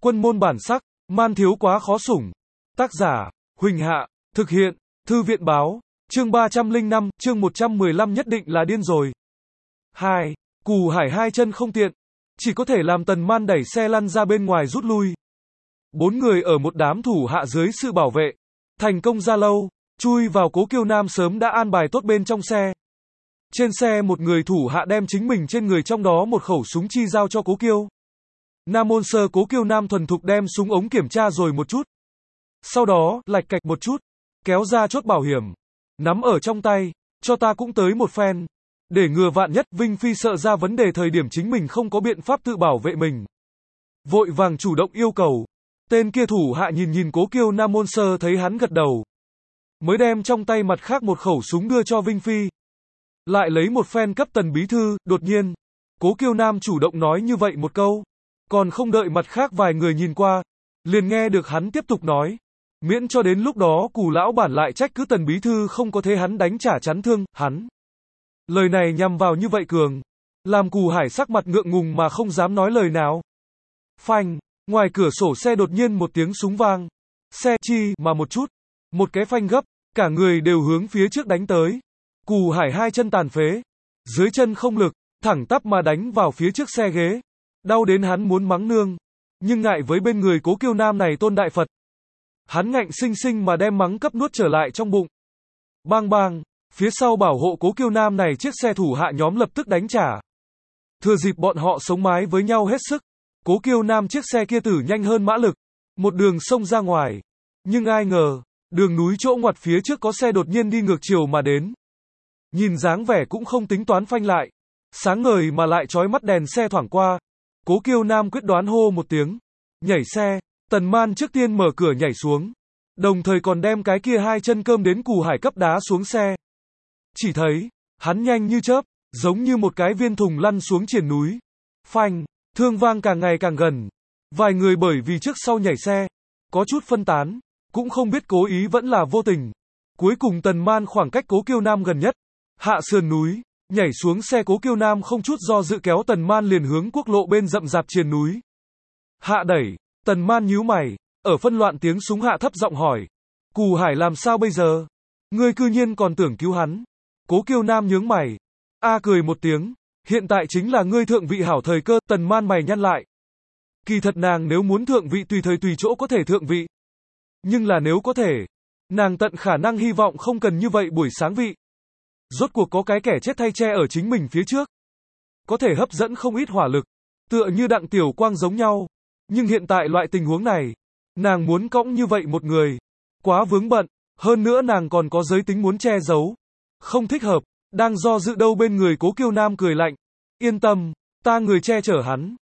Quân môn bản sắc, man thiếu quá khó sủng. Tác giả, Huỳnh Hạ, thực hiện, Thư viện báo, chương 305, chương 115 nhất định là điên rồi. 2. Cù Hải hai chân không tiện, chỉ có thể làm Tần Man đẩy xe lăn ra bên ngoài rút lui. 4 người ở một đám thủ hạ dưới sự bảo vệ, thành công ra lâu, chui vào Cố Kiêu Nam sớm đã an bài tốt bên trong xe. Trên xe một người thủ hạ đem chính mình trên người trong đó một khẩu súng chi giao cho Cố Kiêu. Nam môn sơ Cố Kiêu Nam thuần thục đem súng ống kiểm tra rồi một chút. Sau đó, lạch cạch một chút, kéo ra chốt bảo hiểm, nắm ở trong tay, cho ta cũng tới một phen. Để ngừa vạn nhất, Vinh Phi sợ ra vấn đề thời điểm chính mình không có biện pháp tự bảo vệ mình. Vội vàng chủ động yêu cầu. Tên kia thủ hạ nhìn nhìn Cố Kiêu Nam môn sơ thấy hắn gật đầu, mới đem trong tay mặt khác một khẩu súng đưa cho Vinh Phi. Lại lấy một phen cấp Tần bí thư, đột nhiên, Cố Kiêu Nam chủ động nói như vậy một câu, còn không đợi mặt khác vài người nhìn qua, liền nghe được hắn tiếp tục nói, miễn cho đến lúc đó Cù lão bản lại trách cứ Tần bí thư không có thế hắn đánh trả chắn thương, hắn. Lời này nhằm vào như vậy cường, làm Cù Hải sắc mặt ngượng ngùng mà không dám nói lời nào. Phanh, ngoài cửa sổ xe đột nhiên một tiếng súng vang, xe chi mà một chút, một cái phanh gấp, cả người đều hướng phía trước đánh tới. Cù Hải hai chân tàn phế, dưới chân không lực, thẳng tắp mà đánh vào phía trước xe ghế, đau đến hắn muốn mắng nương, nhưng ngại với bên người Cố Kiêu Nam này tôn đại Phật, hắn ngạnh sinh sinh mà đem mắng cấp nuốt trở lại trong bụng. Bang bang, phía sau bảo hộ Cố Kiêu Nam này chiếc xe thủ hạ nhóm lập tức đánh trả. Thừa dịp bọn họ sống mái với nhau hết sức, Cố Kiêu Nam chiếc xe kia tử nhanh hơn mã lực, một đường xông ra ngoài. Nhưng ai ngờ, đường núi chỗ ngoặt phía trước có xe đột nhiên đi ngược chiều mà đến. Nhìn dáng vẻ cũng không tính toán phanh lại, sáng ngời mà lại chói mắt đèn xe thoảng qua. Cố Kiêu Nam quyết đoán hô một tiếng, nhảy xe. Tần Man trước tiên mở cửa nhảy xuống, đồng thời còn đem cái kia hai chân cơm đến Cù Hải cấp đá xuống xe. Chỉ thấy, hắn nhanh như chớp, giống như một cái viên thùng lăn xuống triền núi. Phanh, thương vang càng ngày càng gần. Vài người bởi vì trước sau nhảy xe, có chút phân tán, cũng không biết cố ý vẫn là vô tình. Cuối cùng Tần Man khoảng cách Cố Kiêu Nam gần nhất, hạ sườn núi, nhảy xuống xe. Cố Kiêu Nam không chút do dự kéo Tần Man liền hướng quốc lộ bên rậm rạp triền núi. Hạ đẩy, Tần Man nhíu mày, ở phân loạn tiếng súng hạ thấp giọng hỏi, Cù Hải làm sao bây giờ? Ngươi cư nhiên còn tưởng cứu hắn. Cố Kiêu Nam nhướng mày, cười một tiếng, hiện tại chính là ngươi thượng vị hảo thời cơ. Tần Man mày nhăn lại. Kỳ thật nàng nếu muốn thượng vị tùy thời tùy chỗ có thể thượng vị. Nhưng là nếu có thể, nàng tận khả năng hy vọng không cần như vậy buổi sáng vị. Rốt cuộc có cái kẻ chết thay che ở chính mình phía trước, có thể hấp dẫn không ít hỏa lực, tựa như Đặng Tiểu Quang giống nhau. Nhưng hiện tại loại tình huống này, nàng muốn cõng như vậy một người, quá vướng bận, hơn nữa nàng còn có giới tính muốn che giấu, không thích hợp. Đang do dự đâu bên người Cố Kiêu Nam cười lạnh, yên tâm, ta người che chở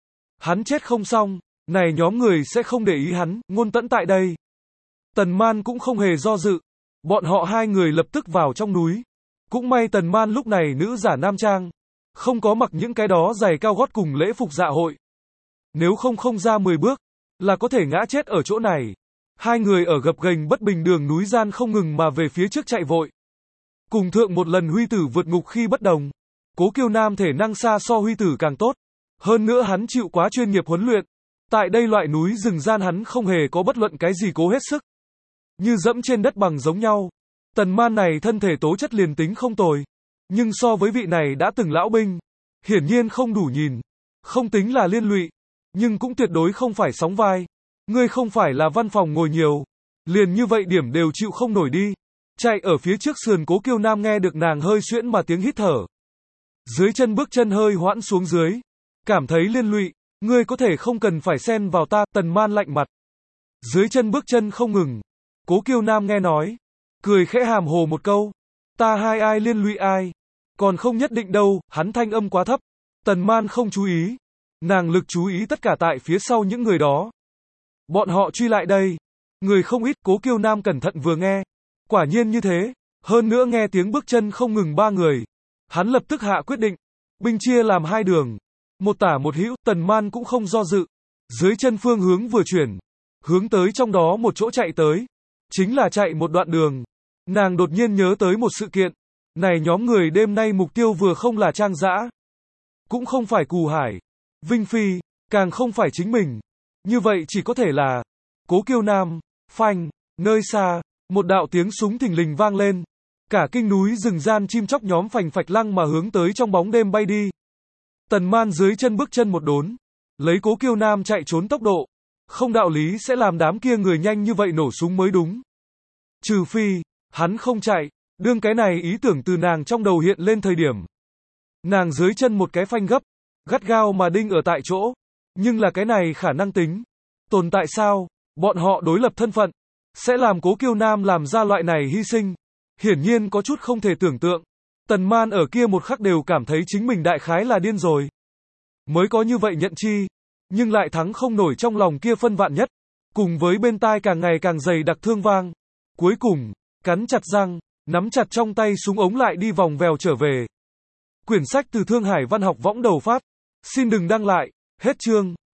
hắn chết không xong, này nhóm người sẽ không để ý hắn. Ngôn Tẫn tại đây. Tần Man cũng không hề do dự, bọn họ hai người lập tức vào trong núi. Cũng may Tần Man lúc này nữ giả nam trang, không có mặc những cái đó giày cao gót cùng lễ phục dạ hội. Nếu không ra 10 bước, là có thể ngã chết ở chỗ này. Hai người ở gập ghềnh bất bình đường núi gian không ngừng mà về phía trước chạy vội. Cùng thượng một lần Huy Tử vượt ngục khi bất đồng, Cố Kiêu Nam thể năng xa so Huy Tử càng tốt. Hơn nữa hắn chịu quá chuyên nghiệp huấn luyện. Tại đây loại núi rừng gian hắn không hề có bất luận cái gì cố hết sức. Như dẫm trên đất bằng giống nhau. Tần Man này thân thể tố chất liền tính không tồi. Nhưng so với vị này đã từng lão binh, hiển nhiên không đủ nhìn. Không tính là liên lụy, nhưng cũng tuyệt đối không phải sóng vai. Ngươi không phải là văn phòng ngồi nhiều, liền như vậy điểm đều chịu không nổi đi. Chạy ở phía trước sườn Cố Kiêu Nam nghe được nàng hơi xuyễn mà tiếng hít thở. Dưới chân bước chân hơi hoãn xuống dưới. Cảm thấy liên lụy, ngươi có thể không cần phải xen vào ta. Tần Man lạnh mặt. Dưới chân bước chân không ngừng. Cố Kiêu Nam nghe nói, cười khẽ hàm hồ một câu, ta hai ai liên lụy ai, còn không nhất định đâu. Hắn thanh âm quá thấp, Tần Man không chú ý. Nàng lực chú ý tất cả tại phía sau những người đó. Bọn họ truy lại đây, người không ít. Cố Kiêu Nam cẩn thận vừa nghe, quả nhiên như thế, hơn nữa nghe tiếng bước chân không ngừng ba người. Hắn lập tức hạ quyết định, binh chia làm hai đường, một tả một hữu. Tần Man cũng không do dự, dưới chân phương hướng vừa chuyển, hướng tới trong đó một chỗ chạy tới. Chính là chạy một đoạn đường, nàng đột nhiên nhớ tới một sự kiện. Này nhóm người đêm nay mục tiêu vừa không là Trang Dã, cũng không phải Cù Hải, Vinh Phi, càng không phải chính mình. Như vậy chỉ có thể là Cố Kiêu Nam. Phanh, nơi xa, một đạo tiếng súng thình lình vang lên. Cả kinh núi rừng gian chim chóc nhóm phành phạch lăng mà hướng tới trong bóng đêm bay đi. Tần Man dưới chân bước chân một đốn, lấy Cố Kiêu Nam chạy trốn tốc độ. Không đạo lý sẽ làm đám kia người nhanh như vậy nổ súng mới đúng. Trừ phi, hắn không chạy, đương cái này ý tưởng từ nàng trong đầu hiện lên thời điểm. Nàng dưới chân một cái phanh gấp, gắt gao mà đinh ở tại chỗ. Nhưng là cái này khả năng tính. Tồn tại sao? Bọn họ đối lập thân phận, sẽ làm Cố Kiêu Nam làm ra loại này hy sinh. Hiển nhiên có chút không thể tưởng tượng. Tần Man ở kia một khắc đều cảm thấy chính mình đại khái là điên rồi. Mới có như vậy nhận chi, nhưng lại thắng không nổi trong lòng kia phân vạn nhất. Cùng với bên tai càng ngày càng dày đặc thương vang. Cuối cùng, cắn chặt răng, nắm chặt trong tay súng ống lại đi vòng vèo trở về. Quyển sách từ Thương Hải Văn học võng đầu phát. Xin đừng đăng lại, hết chương.